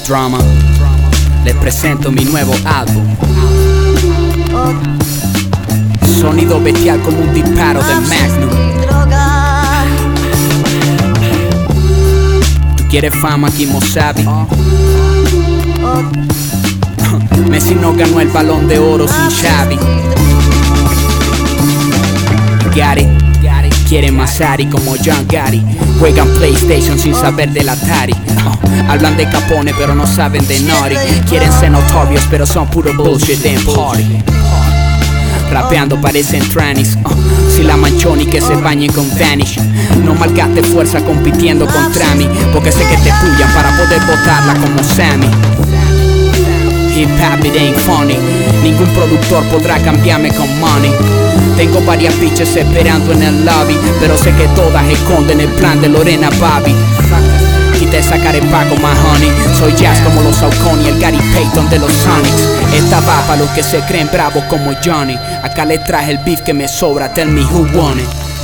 Drama. Les presento mi nuevo álbum. Sonido bestial como un disparo de Magnum. ¿Tú quieres fama, Kimo Sabi? Messi no ganó el Balón de Oro sin Xavi. Gary quiere Masari como John Gotti. Juegan PlayStation sin saber del Atari. Hablan de Capone pero no saben de Naughty. Quieren ser notorios pero son puro bullshit en party. Rapeando parecen trannies. Si la manchoni que se bañen con Vanish. No malgaste fuerza compitiendo contra mí, porque sé que te pullan para poder botarla como Sammy. Hip hop it ain't funny. Ningún productor podrá cambiarme con money. Tengo varias bitches esperando en el lobby, pero sé que todas esconden el plan de Lorena Bobby. Y te sacaré pago, my honey. Soy jazz como los Saucony, el Gary Payton de los Sonics. Esta va para los que se creen bravos como Johnny. Acá le traje el beef que me sobra, tell me who won it.